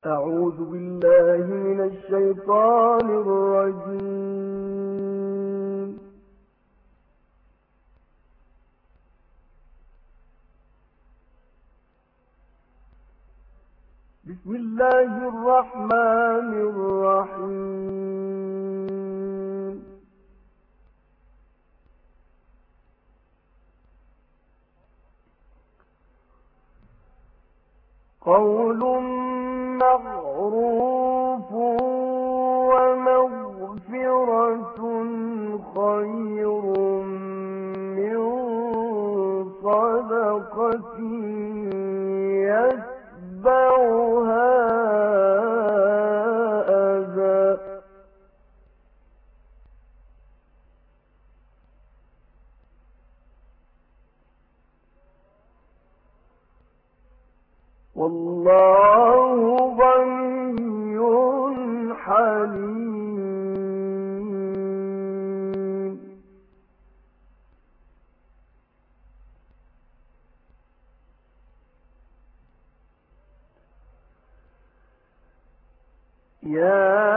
أعوذ بالله من الشيطان الرجيم. بسم الله الرحمن الرحيم. قول معروف ومغفرة خير من صدقة يتبعها أذى. والله غني حليم. يا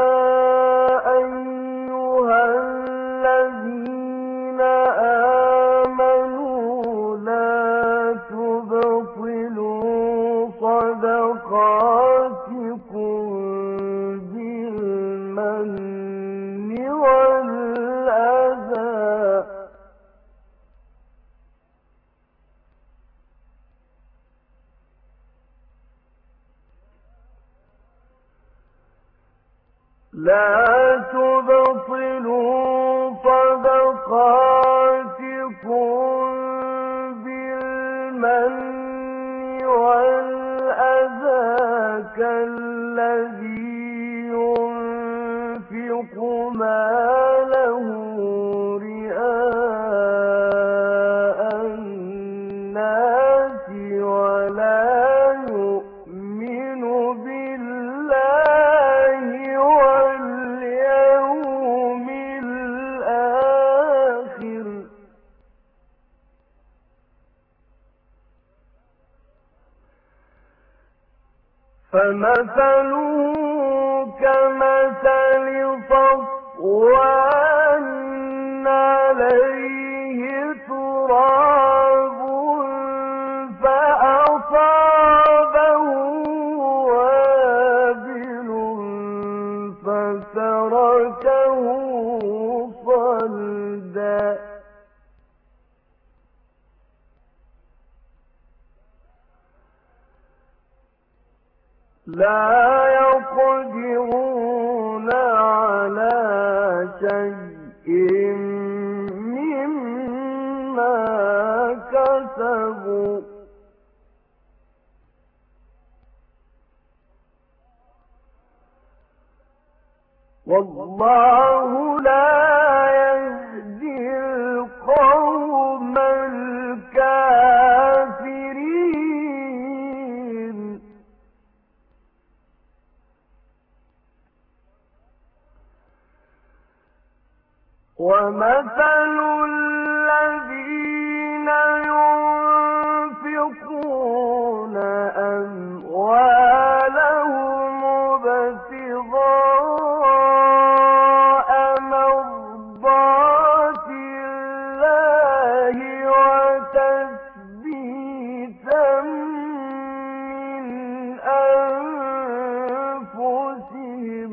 أيها الذين آمنوا لا تبطلوا صدقاتكم بالمن والأذى. لا تبطلوا صدقاتكم بالمن والأذى كالذي ينفق ماله رئاء الناس ولا يؤمن بالله واليوم الآخر فمثله كمثل صفوان عليه تراب فأصابه وابل فتركه صلدا. لا يقدرون على شيء مما كسبوا والله لا يهدي القوم الكافرين. ومثل الذين ينفقون أموالهم ابتغاء مرضات الله وتثبيتا من أنفسهم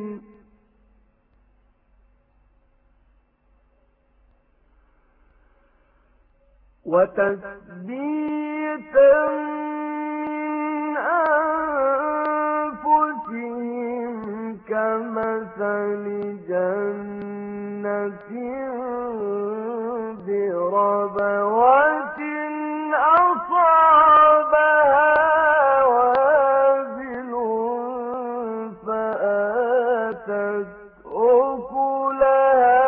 كمثل جنة بربوة أصابها وابل فآتت أكلها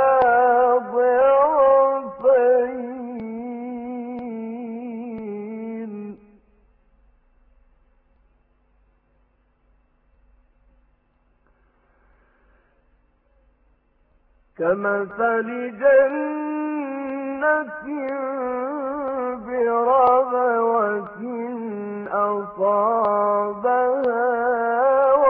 ضعفين كمثل جنة بربوة أصابها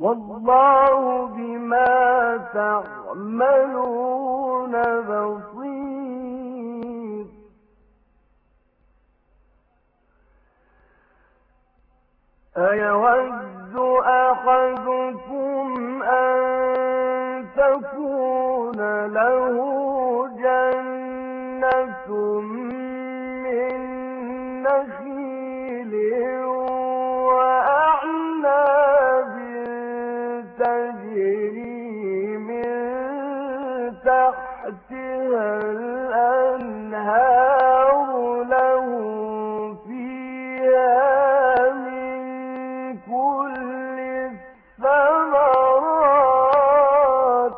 والله بما تعملون بصير. أيود أحدكم أن تكون له جنة من نخيل وأعناب تجري من تحتها الأنهار له فيها من كل الثمرات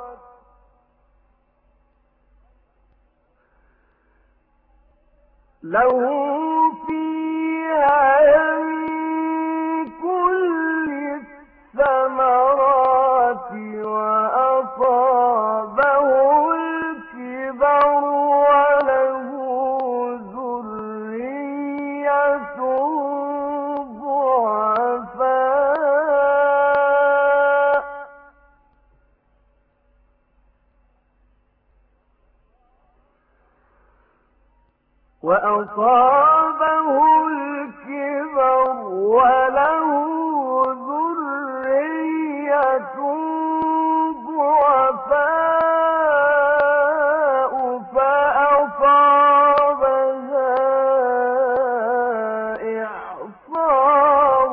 وأصابه الكبر وله ذرية ضعفاء فأصابها إعصار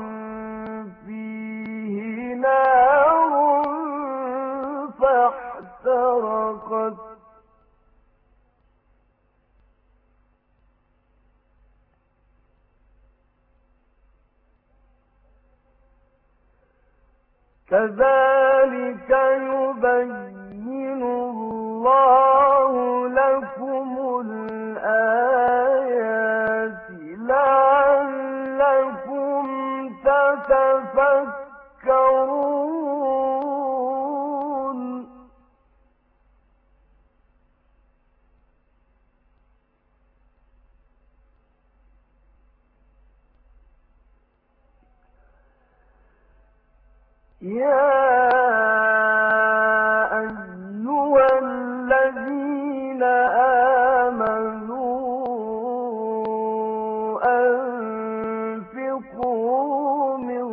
فيه نار فاحترقت كذلك يبين الله لكم الآيات لعلكم تتفكرون. يا أيها الذين آمنوا أنفقوا من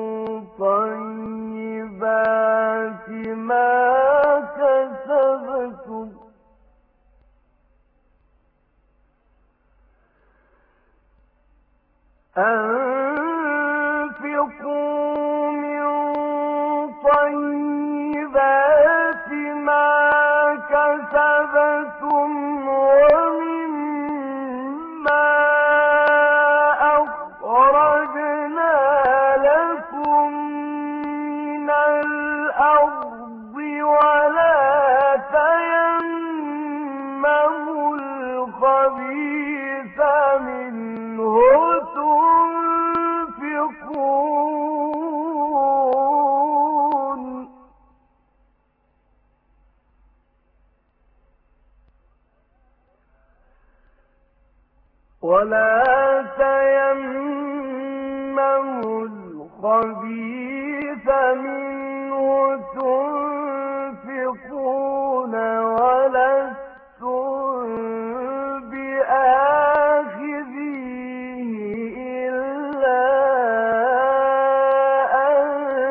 طيبات ما كسبتم طيبات ما كسبتم ومما أخرجنا لكم من الأرض ولا تيمموا الخبيث منه تنفقون ولا تيمموا الخبيث منه تنفقون ولستم بآخذيه إلا أن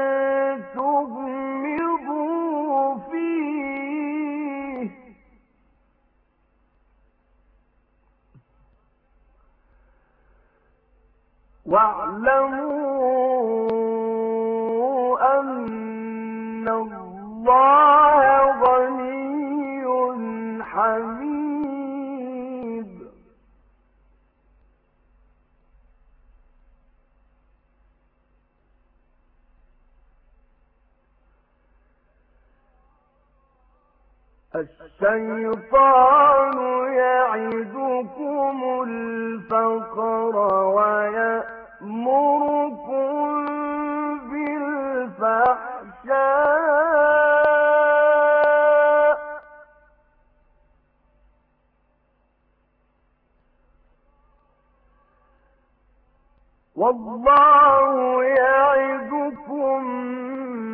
تغمضوا فيه واعلموا أن الله غني حميد. الشيطان يعدكم الفقر ويأمركم بالفحشاء والله يعدكم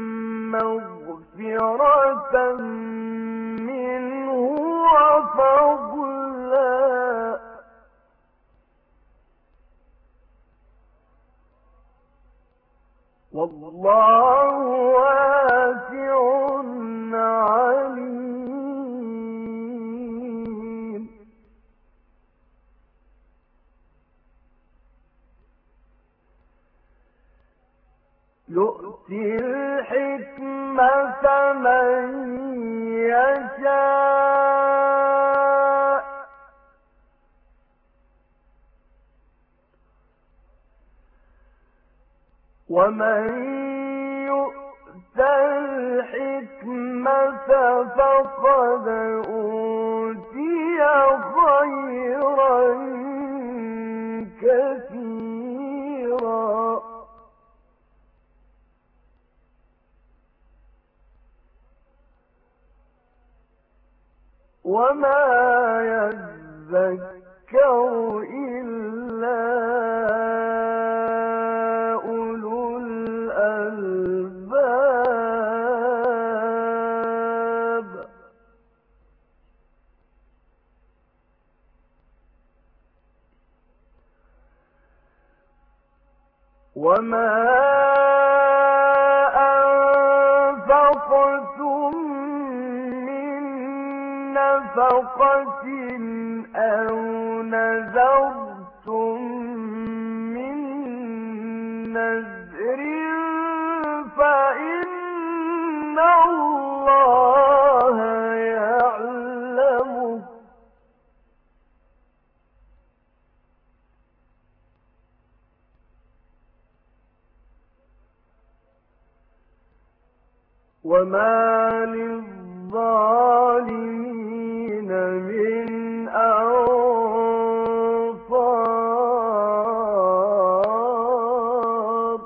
والله واسع عليم. يؤتي الحكمة من يشاء ومن يؤت الحكمة فقد أوتي خيرا كثيرا. وما يذكر إلا أولو الألباب. وما أنفقتم من نفقة أو نذرتم من نذر فإن الله يعلمه. وما للظالمين من أنصار.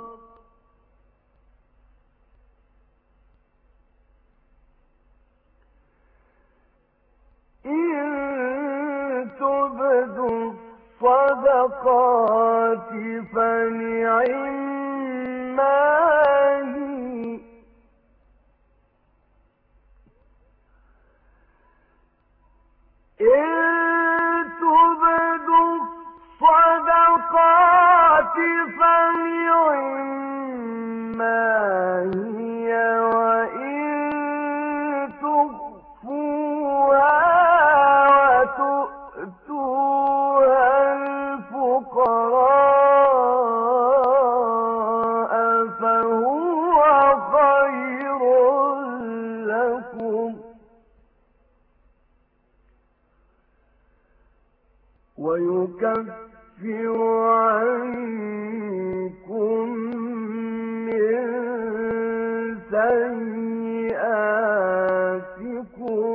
إن تبدوا الصدقات فنعما هي إن تبدوا الصدقات فنعما هي وإن تخفوها وتؤتوها الفقراء فهو خير لكم ويكفر عنكم من سيئاتكم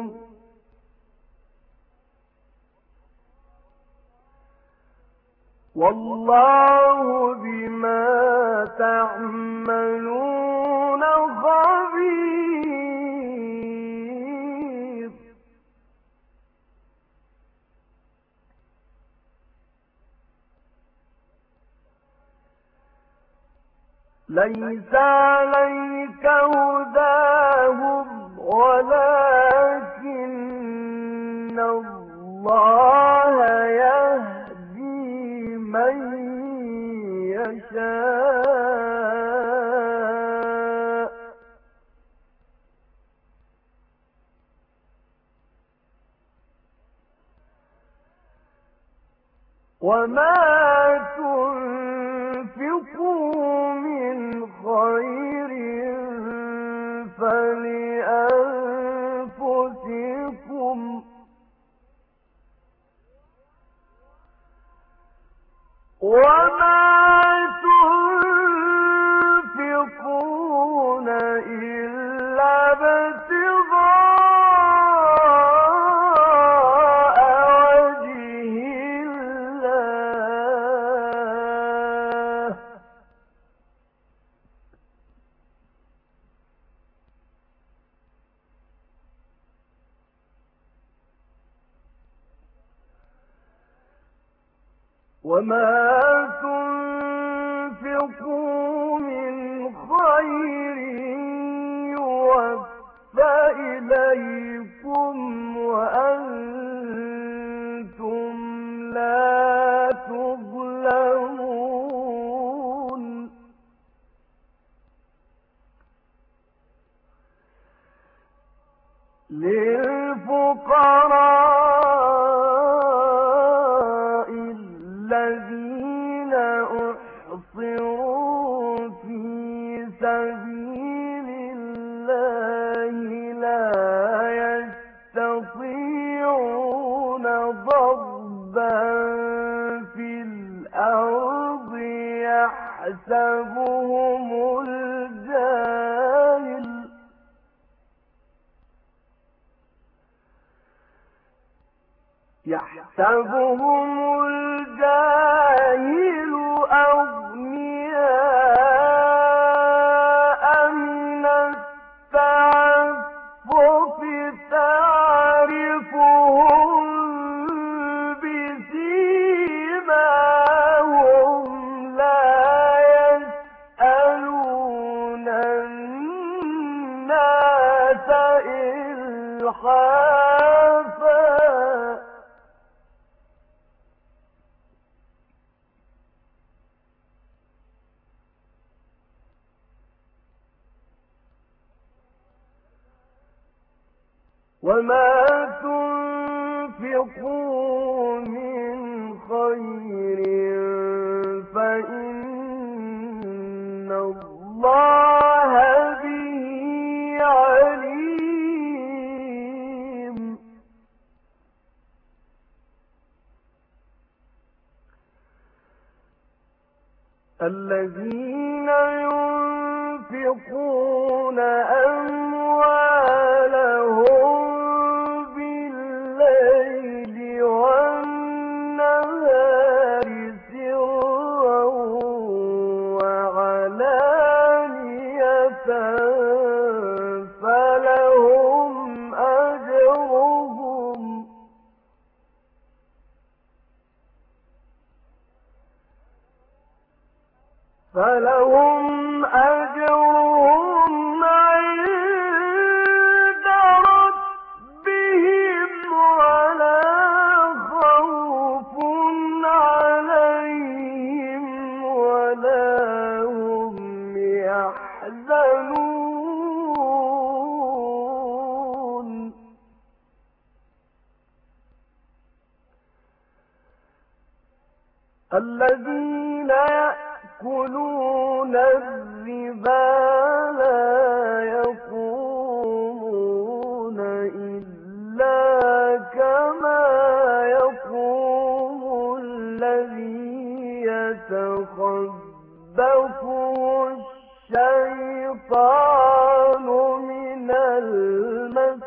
والله بما تعملون خبير. ليس عليك هداهم ولكن الله يهدي من يشاء وما تنفقوا من خير فلأنفسكم وما تنفقون إلا ابتغاء وجه الله وما تنفقوا من خير يوفى إليكم وأنتم لا تظلمون. للفقراء الذين أحصروا في سبيل الله لا يستطيعون ضربا في الأرض يحسبهم الجاهل أغنياء من التعفف تعرفهم بسيماهم لا يسألون الناس إلحافا وما تنفقوا من خير فإن الله به عليم الذين ينفقون أموالهم فلهم أجرهم عند ربهم ولا خوف عليهم ولا هم يحزنون الذين يأكلون الربا لا يقومون إلا كما يقوم الذي يتخبطه الشيطان من المس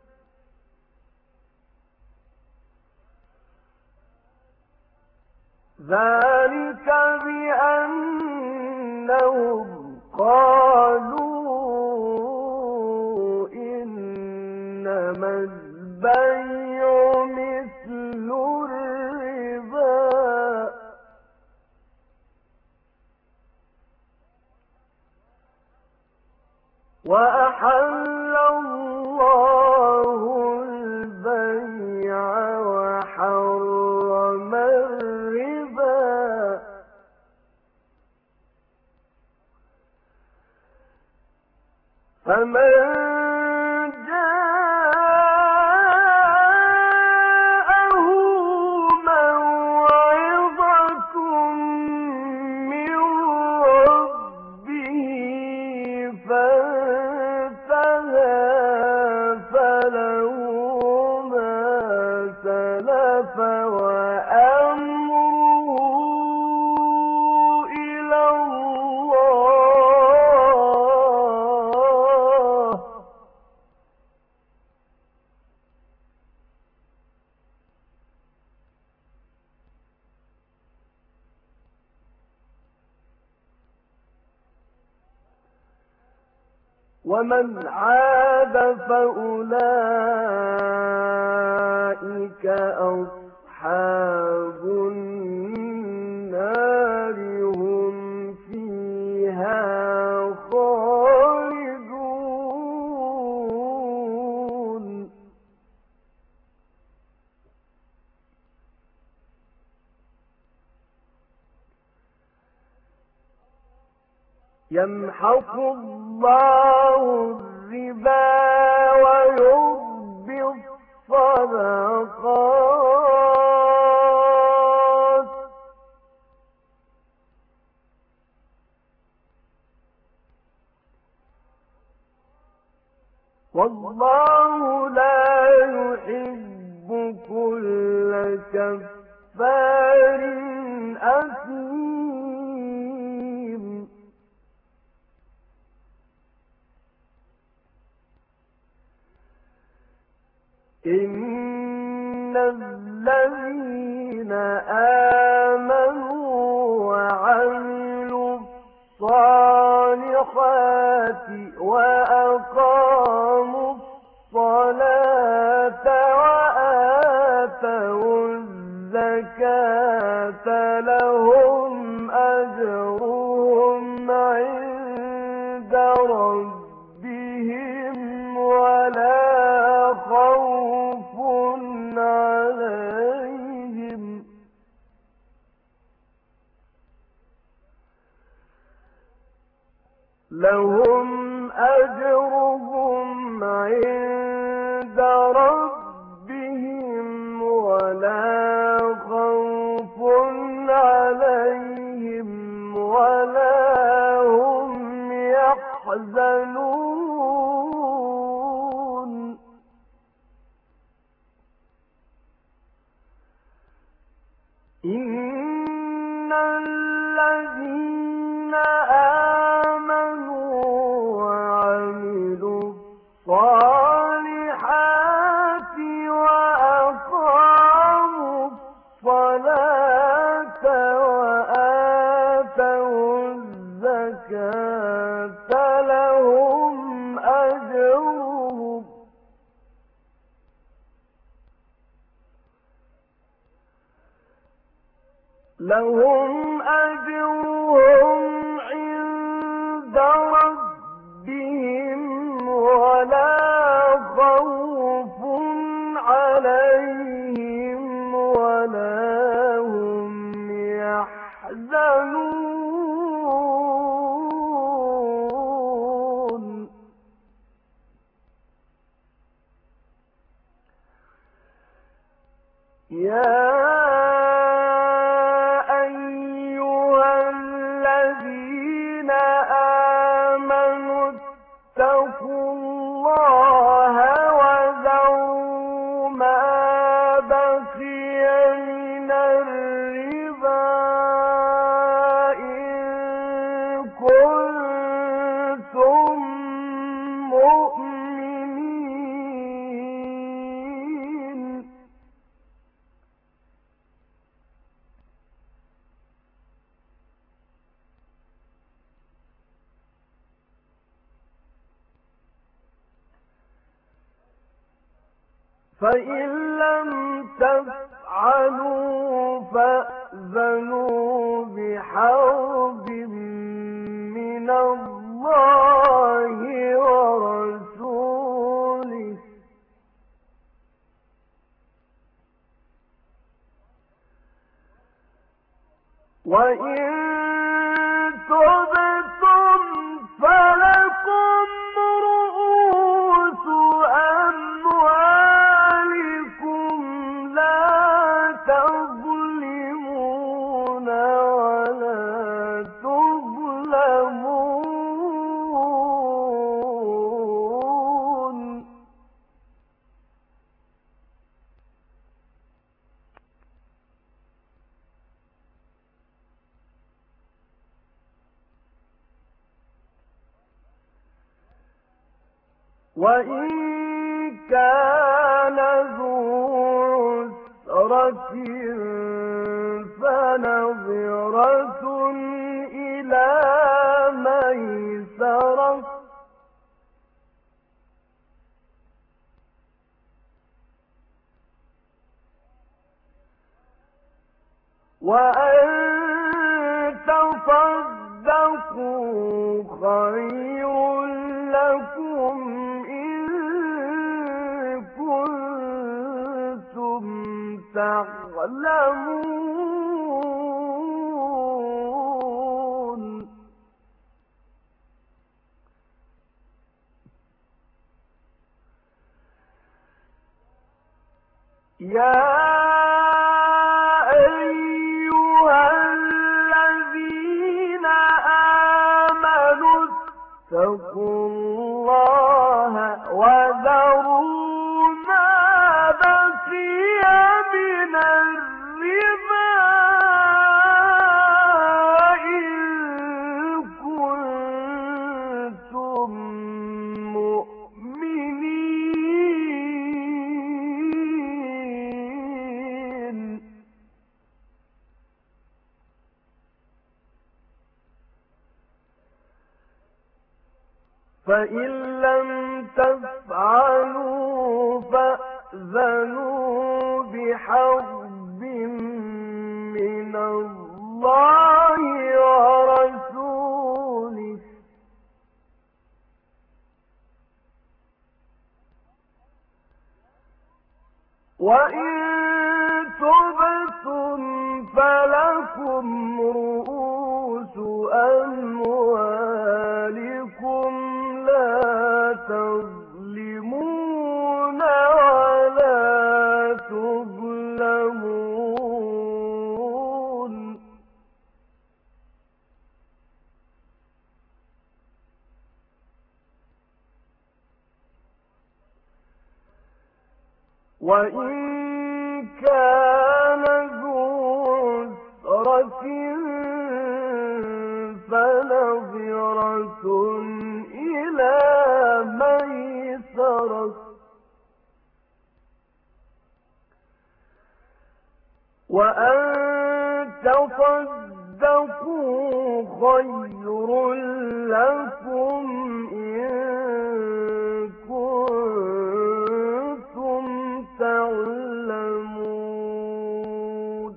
ذلك بأنهم قالوا إنما البيع مثل الربا وأحل الله البيع وحرم الربا فمن جاءه موعظة من ربه فانتهى فله ما سلف وأمره إلى الله ومن عاد فأولئك أصحاب النار هم فيها خالدون يمحق الله الربا ويربي والله لا يحب كل كفار أثيم إن الذين آمنوا وعملوا الصالحات وأقاموا الصلاة وآتوا الزكاة لهم أجرهم عند ربهم ولا خوف عليهم لهم أجرهم عند ربهم ولا خوف عليهم ولا هم يحزنون إن الذين آمنوا وعملوا الصالحات وأقاموا الصلاة وآتوا الزكاة لهم أجرهم عند ربهم ولا خوف عليهم ولا هم يحزنون يا اتقوا الله وذروا ما بقي من الربا إن كنتم مؤمنين فإن لم تفعلوا فأذنوا بحرب من الله ورسوله وإن تبتم فلكم رؤوس أموالكم لا تظلمون ولا تظلمون وإن كان ذو عسرة فنظرة إلى ميسرة وأن تصدقوا خير لكم إن كنتم تعلمون يا اتقوا الله فإن لم تفعلوا فأذنوا بحرب من الله ورسوله، وإن تبتم فلكم رؤوس أموالكم لا تظلمون ولا تظلمون. وإن كان ذو عسرة فنظرة إلى ميسرة، وأن تصدقوا خير لكم إن كنتم تعلمون.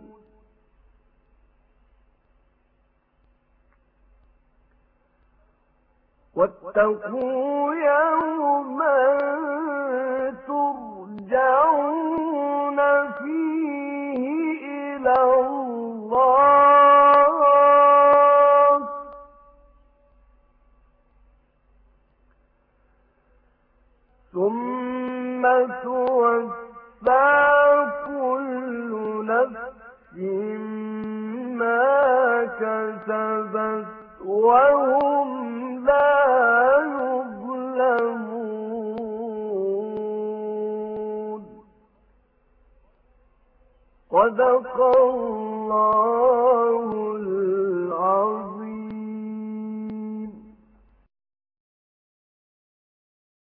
واتقوا يوما ترجعون فيه إلى الله، ثم توفى كل نفس ما كسبت وهم لا يظلمون. صدق الله